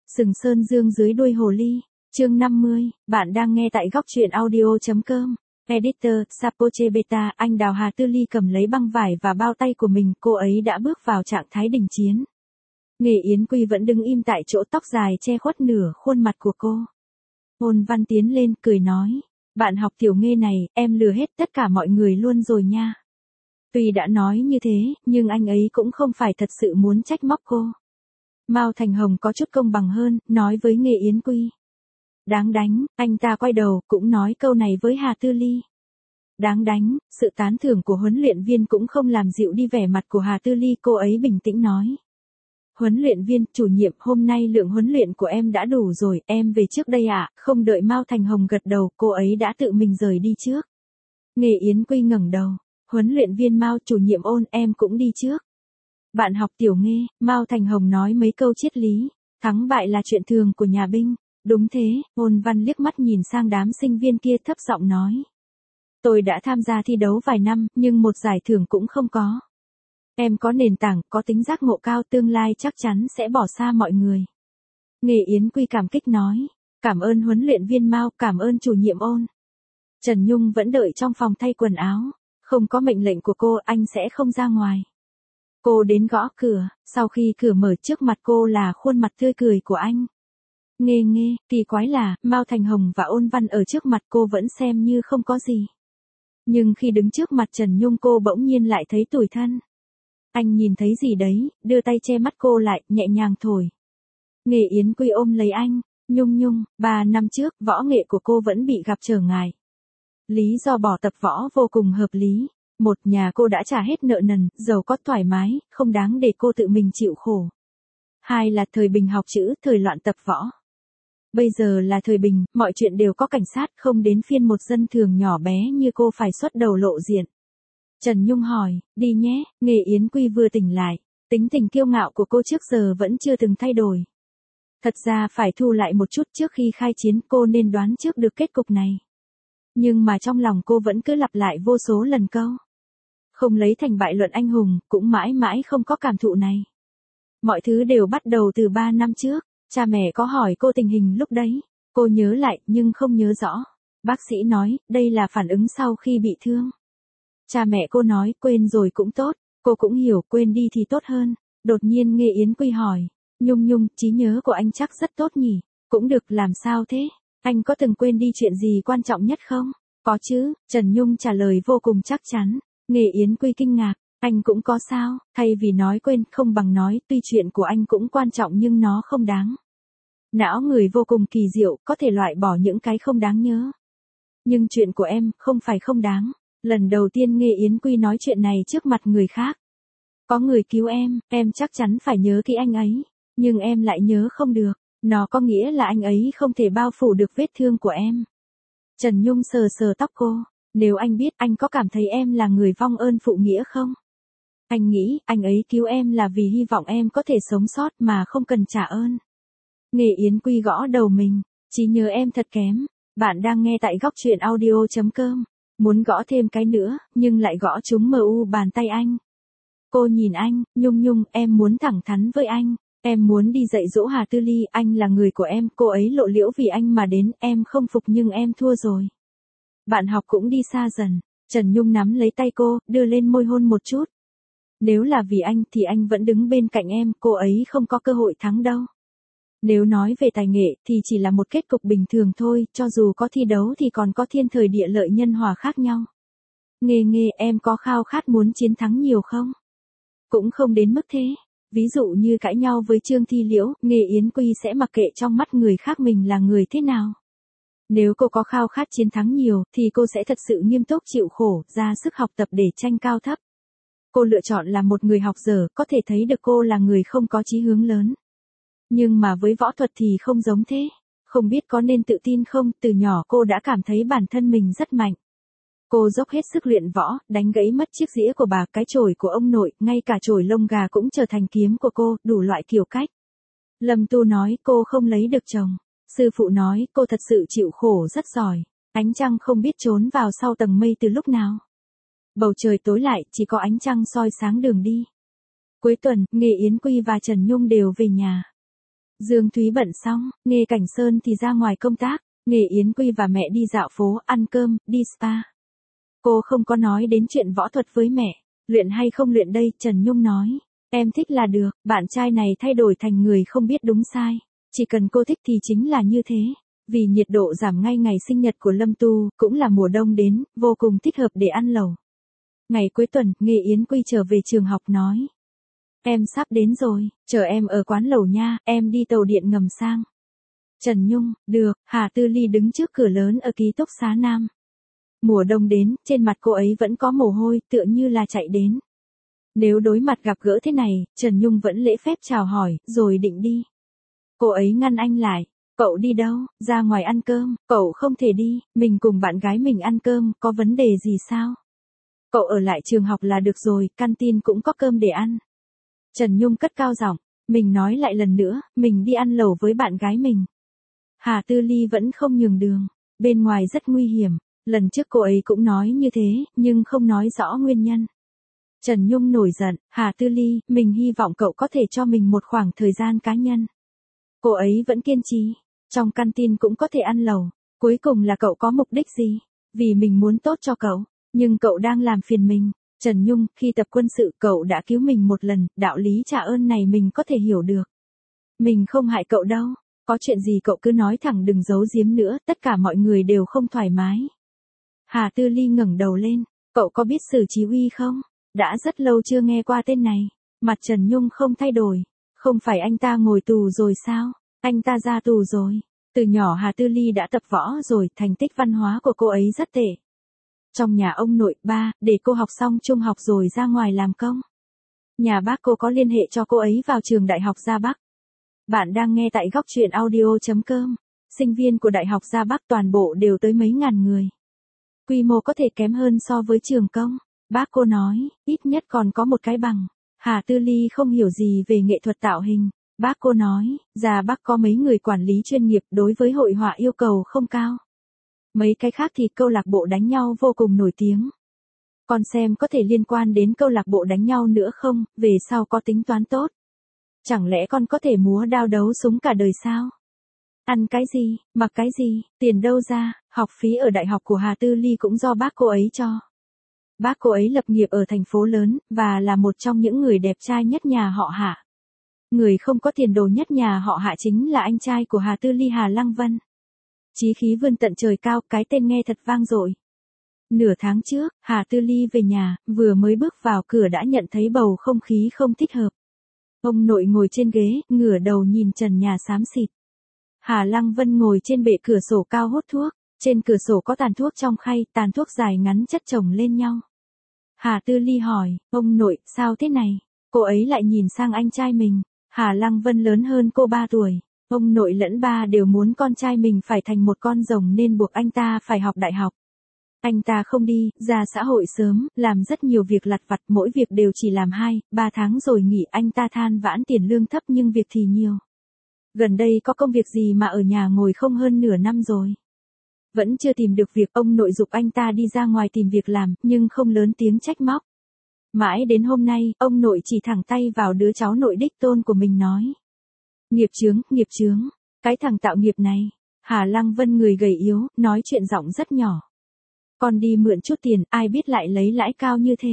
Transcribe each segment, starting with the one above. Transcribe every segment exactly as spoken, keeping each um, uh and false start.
Sừng Sơn Dương dưới đuôi hồ ly, chương năm mươi, bạn đang nghe tại góc truyện audio.com. Editor, Sapoche Beta, anh Đào Hà Tư Ly cầm lấy băng vải và bao tay của mình, cô ấy đã bước vào trạng thái đình chiến. Nghề Yến Quy vẫn đứng im tại chỗ, tóc dài che khuất nửa khuôn mặt của cô. Ôn Văn tiến lên, cười nói, bạn học tiểu Nghê này, em lừa hết tất cả mọi người luôn rồi nha. Tuy đã nói như thế, nhưng anh ấy cũng không phải thật sự muốn trách móc cô. Mao Thành Hồng có chút công bằng hơn, nói với Nghề Yến Quy. Đáng đánh, anh ta quay đầu, cũng nói câu này với Hà Tư Ly. Đáng đánh, sự tán thưởng của huấn luyện viên cũng không làm dịu đi vẻ mặt của Hà Tư Ly, cô ấy bình tĩnh nói. Huấn luyện viên, chủ nhiệm, hôm nay lượng huấn luyện của em đã đủ rồi, em về trước đây ạ. À? Không đợi Mao Thành Hồng gật đầu, cô ấy đã tự mình rời đi trước. Nghề Yến Quy ngẩng đầu, huấn luyện viên Mao, chủ nhiệm Ôn, em cũng đi trước. Bạn học tiểu Nghê, Mao Thành Hồng nói mấy câu triết lý, thắng bại là chuyện thường của nhà binh. Đúng thế, Ôn Văn liếc mắt nhìn sang đám sinh viên kia, thấp giọng nói. Tôi đã tham gia thi đấu vài năm, nhưng một giải thưởng cũng không có. Em có nền tảng, có tính giác ngộ cao, tương lai chắc chắn sẽ bỏ xa mọi người. Nghề Yến Quy cảm kích nói. Cảm ơn huấn luyện viên Mao, cảm ơn chủ nhiệm Ôn. Trần Nhung vẫn đợi trong phòng thay quần áo. Không có mệnh lệnh của cô, anh sẽ không ra ngoài. Cô đến gõ cửa, sau khi cửa mở trước mặt cô là khuôn mặt tươi cười của anh. Nghê Nghê, kỳ quái là, Mao Thành Hồng và Ôn Văn ở trước mặt cô vẫn xem như không có gì. Nhưng khi đứng trước mặt Trần Nhung cô bỗng nhiên lại thấy tủi thân. Anh nhìn thấy gì đấy, đưa tay che mắt cô lại, nhẹ nhàng thổi. Nghề Yến Quy ôm lấy anh, Nhung Nhung, ba năm trước, võ nghệ của cô vẫn bị gặp trở ngại. Lý do bỏ tập võ vô cùng hợp lý. Một, nhà cô đã trả hết nợ nần, giàu có thoải mái, không đáng để cô tự mình chịu khổ. Hai là thời bình học chữ, thời loạn tập võ. Bây giờ là thời bình, mọi chuyện đều có cảnh sát, không đến phiên một dân thường nhỏ bé như cô phải xuất đầu lộ diện. Trần Nhung hỏi, đi nhé, Nghề Yến Quy vừa tỉnh lại, tính tình kiêu ngạo của cô trước giờ vẫn chưa từng thay đổi. Thật ra phải thu lại một chút, trước khi khai chiến cô nên đoán trước được kết cục này. Nhưng mà trong lòng cô vẫn cứ lặp lại vô số lần câu. Không lấy thành bại luận anh hùng, cũng mãi mãi không có cảm thụ này. Mọi thứ đều bắt đầu từ ba năm trước. Cha mẹ có hỏi cô tình hình lúc đấy, cô nhớ lại nhưng không nhớ rõ. Bác sĩ nói, đây là phản ứng sau khi bị thương. Cha mẹ cô nói, quên rồi cũng tốt, cô cũng hiểu, quên đi thì tốt hơn. Đột nhiên Nghê Yến Quy hỏi, Nhung Nhung, trí nhớ của anh chắc rất tốt nhỉ, cũng được, làm sao thế? Anh có từng quên đi chuyện gì quan trọng nhất không? Có chứ, Trần Nhung trả lời vô cùng chắc chắn. Nghê Yến Quy kinh ngạc. Anh cũng có sao, thay vì nói quên, không bằng nói, tuy chuyện của anh cũng quan trọng nhưng nó không đáng. Não người vô cùng kỳ diệu, có thể loại bỏ những cái không đáng nhớ. Nhưng chuyện của em, không phải không đáng. Lần đầu tiên Nghê Yến Quy nói chuyện này trước mặt người khác. Có người cứu em, em chắc chắn phải nhớ kỹ anh ấy. Nhưng em lại nhớ không được, nó có nghĩa là anh ấy không thể bao phủ được vết thương của em. Trần Nhung sờ sờ tóc cô, nếu anh biết, anh có cảm thấy em là người vong ơn phụ nghĩa không? Anh nghĩ, anh ấy cứu em là vì hy vọng em có thể sống sót mà không cần trả ơn. Nghề Yến Quy gõ đầu mình, trí nhớ em thật kém. Bạn đang nghe tại góc truyện audio.com. Muốn gõ thêm cái nữa, nhưng lại gõ trúng mu bàn tay anh. Cô nhìn anh, Nhung Nhung, em muốn thẳng thắn với anh. Em muốn đi dạy dỗ Hà Tư Ly, anh là người của em, cô ấy lộ liễu vì anh mà đến, em không phục nhưng em thua rồi. Bạn học cũng đi xa dần. Trần Nhung nắm lấy tay cô, đưa lên môi hôn một chút. Nếu là vì anh thì anh vẫn đứng bên cạnh em, cô ấy không có cơ hội thắng đâu. Nếu nói về tài nghệ thì chỉ là một kết cục bình thường thôi, cho dù có thi đấu thì còn có thiên thời địa lợi nhân hòa khác nhau. Nghê Nghê, em có khao khát muốn chiến thắng nhiều không? Cũng không đến mức thế. Ví dụ như cãi nhau với Trương Thi Liễu, Nghê Yến Quy sẽ mặc kệ trong mắt người khác mình là người thế nào. Nếu cô có khao khát chiến thắng nhiều thì cô sẽ thật sự nghiêm túc chịu khổ, ra sức học tập để tranh cao thấp. Cô lựa chọn là một người học dở, có thể thấy được cô là người không có chí hướng lớn. Nhưng mà với võ thuật thì không giống thế. Không biết có nên tự tin không, từ nhỏ cô đã cảm thấy bản thân mình rất mạnh. Cô dốc hết sức luyện võ, đánh gãy mất chiếc dĩa của bà, cái chổi của ông nội, ngay cả chổi lông gà cũng trở thành kiếm của cô, đủ loại kiểu cách. Lâm Tu nói cô không lấy được chồng. Sư phụ nói cô thật sự chịu khổ rất giỏi. Ánh trăng không biết trốn vào sau tầng mây từ lúc nào. Bầu trời tối lại, chỉ có ánh trăng soi sáng đường đi. Cuối tuần, Nghề Yến Quy và Trần Nhung đều về nhà. Dương Thúy bận xong, Nghê Cảnh Sơn thì ra ngoài công tác, Nghê Yến Quy và mẹ đi dạo phố, ăn cơm, đi spa. Cô không có nói đến chuyện võ thuật với mẹ, luyện hay không luyện đây, Trần Nhung nói. Em thích là được, bạn trai này thay đổi thành người không biết đúng sai. Chỉ cần cô thích thì chính là như thế. Vì nhiệt độ giảm ngay ngày sinh nhật của Lâm Tu, cũng là mùa đông đến, vô cùng thích hợp để ăn lẩu. Ngày cuối tuần, Nghê Yến Quy trở về trường học nói. Em sắp đến rồi, chờ em ở quán lẩu nha, em đi tàu điện ngầm sang. Trần Nhung, được, Hà Tư Ly đứng trước cửa lớn ở ký túc xá Nam. Mùa đông đến, trên mặt cô ấy vẫn có mồ hôi, tựa như là chạy đến. Nếu đối mặt gặp gỡ thế này, Trần Nhung vẫn lễ phép chào hỏi, rồi định đi. Cô ấy ngăn anh lại. Cậu đi đâu, ra ngoài ăn cơm, cậu không thể đi, mình cùng bạn gái mình ăn cơm, có vấn đề gì sao? Cậu ở lại trường học là được rồi, canteen cũng có cơm để ăn. Trần Nhung cất cao giọng, mình nói lại lần nữa, mình đi ăn lẩu với bạn gái mình. Hà Tư Ly vẫn không nhường đường, bên ngoài rất nguy hiểm, lần trước cô ấy cũng nói như thế, nhưng không nói rõ nguyên nhân. Trần Nhung nổi giận, Hà Tư Ly, mình hy vọng cậu có thể cho mình một khoảng thời gian cá nhân. Cô ấy vẫn kiên trì, trong canteen cũng có thể ăn lẩu, cuối cùng là cậu có mục đích gì? Vì mình muốn tốt cho cậu, nhưng cậu đang làm phiền mình. Trần Nhung, khi tập quân sự cậu đã cứu mình một lần, đạo lý trả ơn này mình có thể hiểu được. Mình không hại cậu đâu, có chuyện gì cậu cứ nói thẳng đừng giấu giếm nữa, tất cả mọi người đều không thoải mái. Hà Tư Ly ngẩng đầu lên, cậu có biết Sử Chí Uy không? Đã rất lâu chưa nghe qua tên này. Mặt Trần Nhung không thay đổi, không phải anh ta ngồi tù rồi sao? Anh ta ra tù rồi. Từ nhỏ Hà Tư Ly đã tập võ rồi, thành tích văn hóa của cô ấy rất tệ. Trong nhà ông nội, ba, để cô học xong trung học rồi ra ngoài làm công. Nhà bác cô có liên hệ cho cô ấy vào trường Đại học Gia Bắc. Bạn đang nghe tại góc truyện audio.com. Sinh viên của Đại học Gia Bắc toàn bộ đều tới mấy ngàn người. Quy mô có thể kém hơn so với trường công. Bác cô nói, ít nhất còn có một cái bằng. Hà Tư Ly không hiểu gì về nghệ thuật tạo hình. Bác cô nói, Gia Bắc có mấy người quản lý chuyên nghiệp, đối với hội họa yêu cầu không cao. Mấy cái khác thì câu lạc bộ đánh nhau vô cùng nổi tiếng. Con xem có thể liên quan đến câu lạc bộ đánh nhau nữa không, về sau có tính toán tốt. Chẳng lẽ con có thể múa đao đấu súng cả đời sao? Ăn cái gì, mặc cái gì, tiền đâu ra, học phí ở đại học của Hà Tư Ly cũng do bác cô ấy cho. Bác cô ấy lập nghiệp ở thành phố lớn, và là một trong những người đẹp trai nhất nhà họ Hạ. Người không có tiền đồ nhất nhà họ Hạ chính là anh trai của Hà Tư Ly, Hà Lăng Vân. Chí khí vươn tận trời cao, cái tên nghe thật vang dội. Nửa tháng trước, Hà Tư Ly về nhà, vừa mới bước vào cửa đã nhận thấy bầu không khí không thích hợp. Ông nội ngồi trên ghế, ngửa đầu nhìn trần nhà xám xịt. Hà Lăng Vân ngồi trên bệ cửa sổ cao hút thuốc, trên cửa sổ có tàn thuốc trong khay, tàn thuốc dài ngắn chất chồng lên nhau. Hà Tư Ly hỏi, ông nội, sao thế này? Cô ấy lại nhìn sang anh trai mình. Hà Lăng Vân lớn hơn cô ba tuổi. Ông nội lẫn ba đều muốn con trai mình phải thành một con rồng nên buộc anh ta phải học đại học. Anh ta không đi, ra xã hội sớm, làm rất nhiều việc lặt vặt, mỗi việc đều chỉ làm hai, ba tháng rồi nghỉ. Anh ta than vãn tiền lương thấp nhưng việc thì nhiều. Gần đây có công việc gì mà ở nhà ngồi không hơn nửa năm rồi. Vẫn chưa tìm được việc, ông nội giục anh ta đi ra ngoài tìm việc làm, nhưng không lớn tiếng trách móc. Mãi đến hôm nay, ông nội chỉ thẳng tay vào đứa cháu nội đích tôn của mình nói. Nghiệp chướng, nghiệp chướng, cái thằng tạo nghiệp này. Hà Lăng Vân người gầy yếu, nói chuyện giọng rất nhỏ. Con đi mượn chút tiền, ai biết lại lấy lãi cao như thế.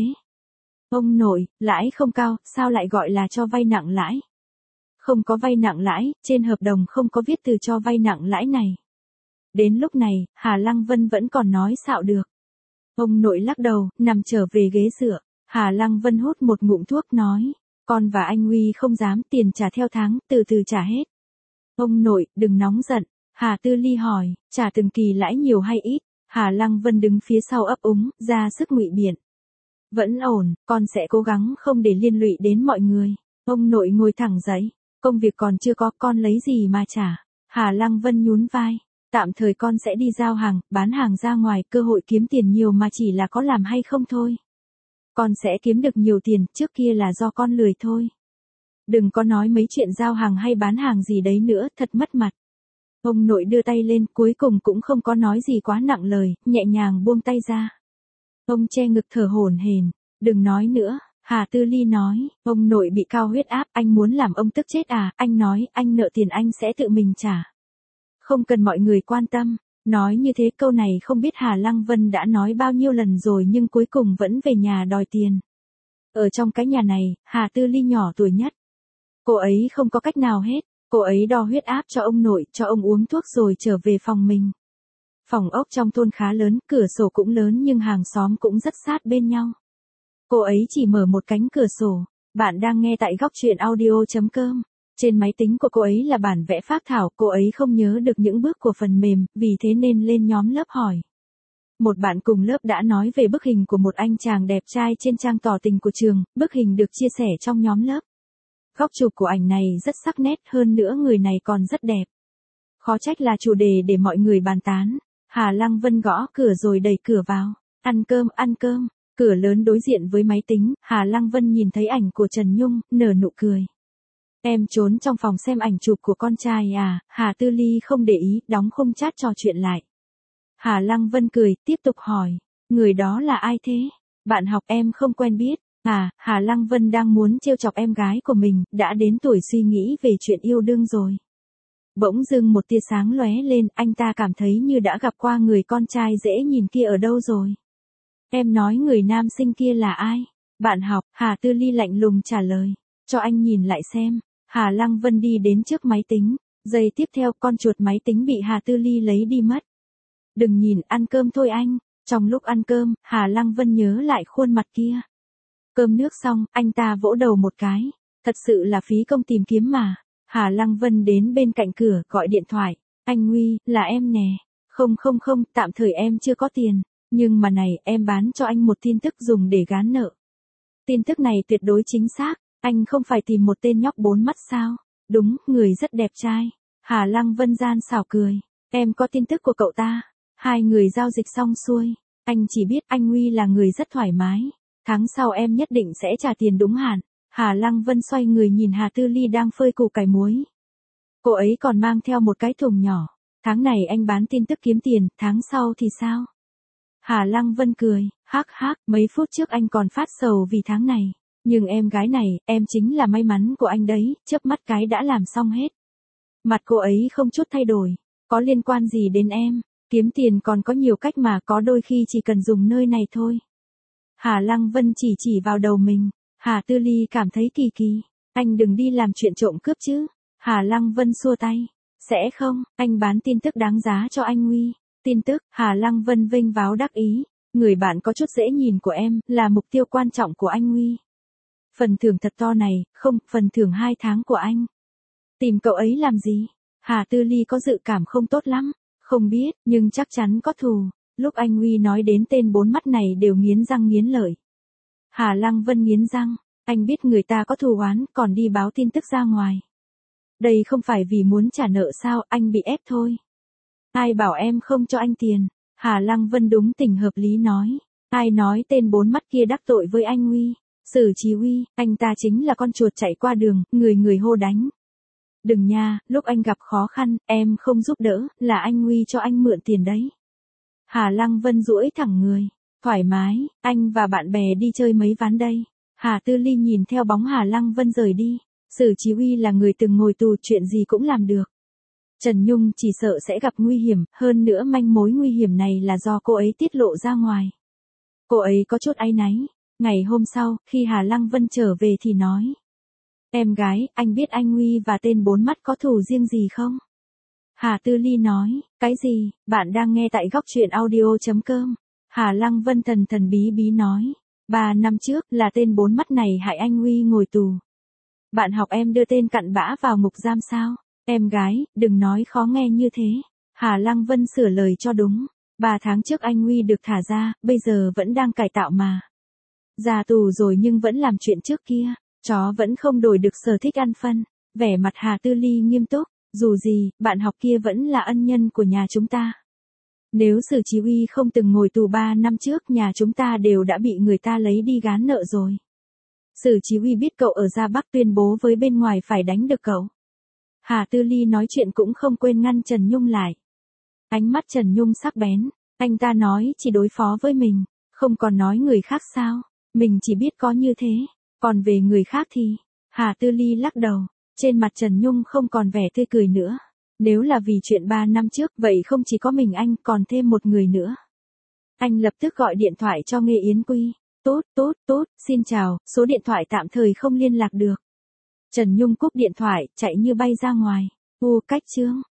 Ông nội, lãi không cao, sao lại gọi là cho vay nặng lãi? Không có vay nặng lãi, trên hợp đồng không có viết từ cho vay nặng lãi này. Đến lúc này, Hà Lăng Vân vẫn còn nói xạo được. Ông nội lắc đầu, nằm trở về ghế dựa. Hà Lăng Vân hút một ngụm thuốc nói. Con và anh Huy không dám, tiền trả theo tháng, từ từ trả hết. Ông nội, đừng nóng giận. Hà Tư Ly hỏi, trả từng kỳ lãi nhiều hay ít? Hà Lăng Vân đứng phía sau ấp úng, ra sức ngụy biện. Vẫn ổn, con sẽ cố gắng không để liên lụy đến mọi người. Ông nội ngồi thẳng dậy. Công việc còn chưa có, con lấy gì mà trả? Hà Lăng Vân nhún vai. Tạm thời con sẽ đi giao hàng, bán hàng ra ngoài, cơ hội kiếm tiền nhiều mà chỉ là có làm hay không thôi. Con sẽ kiếm được nhiều tiền, trước kia là do con lười thôi. Đừng có nói mấy chuyện giao hàng hay bán hàng gì đấy nữa, thật mất mặt. Ông nội đưa tay lên, cuối cùng cũng không có nói gì quá nặng lời, nhẹ nhàng buông tay ra. Ông che ngực thở hổn hển, đừng nói nữa. Hà Tư Ly nói, ông nội bị cao huyết áp, anh muốn làm ông tức chết à, anh nói, anh nợ tiền anh sẽ tự mình trả. Không cần mọi người quan tâm. Nói như thế câu này không biết Hà Lăng Vân đã nói bao nhiêu lần rồi nhưng cuối cùng vẫn về nhà đòi tiền. Ở trong cái nhà này, Hà Tư Ly nhỏ tuổi nhất. Cô ấy không có cách nào hết, cô ấy đo huyết áp cho ông nội, cho ông uống thuốc rồi trở về phòng mình. Phòng ốc trong thôn khá lớn, cửa sổ cũng lớn nhưng hàng xóm cũng rất sát bên nhau. Cô ấy chỉ mở một cánh cửa sổ. Bạn đang nghe tại góc truyện audio chấm com. Trên máy tính của cô ấy là bản vẽ phác thảo, cô ấy không nhớ được những bước của phần mềm, vì thế nên lên nhóm lớp hỏi. Một bạn cùng lớp đã nói về bức hình của một anh chàng đẹp trai trên trang tỏ tình của trường, bức hình được chia sẻ trong nhóm lớp. Góc chụp của ảnh này rất sắc nét, hơn nữa người này còn rất đẹp. Khó trách là chủ đề để mọi người bàn tán. Hà Lăng Vân gõ cửa rồi đẩy cửa vào. Ăn cơm, ăn cơm. Cửa lớn đối diện với máy tính, Hà Lăng Vân nhìn thấy ảnh của Trần Nhung, nở nụ cười. Em trốn trong phòng xem ảnh chụp của con trai à, Hà Tư Ly không để ý, đóng khung chat trò chuyện lại. Hà Lăng Vân cười, tiếp tục hỏi, người đó là ai thế? Bạn học em không quen biết. À, Hà Lăng Vân đang muốn trêu chọc em gái của mình, đã đến tuổi suy nghĩ về chuyện yêu đương rồi. Bỗng dưng một tia sáng lóe lên, anh ta cảm thấy như đã gặp qua người con trai dễ nhìn kia ở đâu rồi. Em nói người nam sinh kia là ai? Bạn học, Hà Tư Ly lạnh lùng trả lời. Cho anh nhìn lại xem. Hà Lăng Vân đi đến trước máy tính. Giây tiếp theo con chuột máy tính bị Hà Tư Ly lấy đi mất. Đừng nhìn, ăn cơm thôi anh. Trong lúc ăn cơm, Hà Lăng Vân nhớ lại khuôn mặt kia. Cơm nước xong, anh ta vỗ đầu một cái. Thật sự là phí công tìm kiếm mà. Hà Lăng Vân đến bên cạnh cửa gọi điện thoại. Anh Nguy, là em nè. Không không không, tạm thời em chưa có tiền. Nhưng mà này, em bán cho anh một tin tức dùng để gán nợ. Tin tức này tuyệt đối chính xác. Anh không phải tìm một tên nhóc bốn mắt sao? Đúng, người rất đẹp trai. Hà Lăng Vân gian xảo cười. Em có tin tức của cậu ta. Hai người giao dịch xong xuôi. Anh chỉ biết anh Nguy là người rất thoải mái. Tháng sau em nhất định sẽ trả tiền đúng hạn. Hà Lăng Vân xoay người nhìn Hà Tư Ly đang phơi củ cải muối. Cô ấy còn mang theo một cái thùng nhỏ. Tháng này anh bán tin tức kiếm tiền, tháng sau thì sao? Hà Lăng Vân cười, hắc hắc, mấy phút trước anh còn phát sầu vì tháng này. Nhưng em gái này, em chính là may mắn của anh đấy, chớp mắt cái đã làm xong hết. Mặt cô ấy không chút thay đổi. Có liên quan gì đến em? Kiếm tiền còn có nhiều cách mà, có đôi khi chỉ cần dùng nơi này thôi. Hà Lăng Vân chỉ chỉ vào đầu mình. Hà Tư Ly cảm thấy kỳ kỳ. Anh đừng đi làm chuyện trộm cướp chứ. Hà Lăng Vân xua tay. Sẽ không, anh bán tin tức đáng giá cho anh Nguy. Tin tức, Hà Lăng Vân vênh váo đắc ý. Người bạn có chút dễ nhìn của em, là mục tiêu quan trọng của anh Nguy. Phần thưởng thật to này, không, phần thưởng hai tháng của anh. Tìm cậu ấy làm gì? Hà Tư Ly có dự cảm không tốt lắm. Không biết, nhưng chắc chắn có thù. Lúc anh Nguy nói đến tên bốn mắt này đều nghiến răng nghiến lợi. Hà Lăng Vân nghiến răng. Anh biết người ta có thù oán, còn đi báo tin tức ra ngoài. Đây không phải vì muốn trả nợ sao, anh bị ép thôi. Ai bảo em không cho anh tiền? Hà Lăng Vân đúng tình hợp lý nói. Ai nói tên bốn mắt kia đắc tội với anh Nguy? Sử Chí Uy, anh ta chính là con chuột chạy qua đường, người người hô đánh. Đừng nha, lúc anh gặp khó khăn, em không giúp đỡ, là anh Nguy cho anh mượn tiền đấy. Hà Lăng Vân duỗi thẳng người. Thoải mái, anh và bạn bè đi chơi mấy ván đây. Hà Tư Ly nhìn theo bóng Hà Lăng Vân rời đi. Sử Chí Uy là người từng ngồi tù, chuyện gì cũng làm được. Trần Nhung chỉ sợ sẽ gặp nguy hiểm, hơn nữa manh mối nguy hiểm này là do cô ấy tiết lộ ra ngoài. Cô ấy có chút áy náy. Ngày hôm sau, khi Hà Lăng Vân trở về thì nói. Em gái, anh biết anh Nguy và tên bốn mắt có thù riêng gì không? Hà Tư Ly nói, cái gì, bạn đang nghe tại góc truyện audio chấm com. Hà Lăng Vân thần thần bí bí nói. Ba năm trước, là tên bốn mắt này hại anh Nguy ngồi tù. Bạn học em đưa tên cặn bã vào ngục giam sao? Em gái, đừng nói khó nghe như thế. Hà Lăng Vân sửa lời cho đúng. Ba tháng trước anh Nguy được thả ra, bây giờ vẫn đang cải tạo mà. Ra tù rồi nhưng vẫn làm chuyện trước kia. Chó vẫn không đổi được sở thích ăn phân. Vẻ mặt Hà Tư Ly nghiêm túc. Dù gì, bạn học kia vẫn là ân nhân của nhà chúng ta. Nếu Sử Chí Uy không từng ngồi tù ba năm trước, nhà chúng ta đều đã bị người ta lấy đi gán nợ rồi. Sử Chí Uy biết cậu ở Gia Bắc, tuyên bố với bên ngoài phải đánh được cậu. Hà Tư Ly nói chuyện cũng không quên ngăn Trần Nhung lại. Ánh mắt Trần Nhung sắc bén. Anh ta nói chỉ đối phó với mình, không còn nói người khác sao? Mình chỉ biết có như thế. Còn về người khác thì, Hà Tư Ly lắc đầu, trên mặt Trần Nhung không còn vẻ tươi cười nữa. Nếu là vì chuyện ba năm trước, vậy không chỉ có mình anh, còn thêm một người nữa. Anh lập tức gọi điện thoại cho Nghê Yến Quy. Tốt, tốt, tốt, xin chào, số điện thoại tạm thời không liên lạc được. Trần Nhung cúp điện thoại, chạy như bay ra ngoài. U cách chương.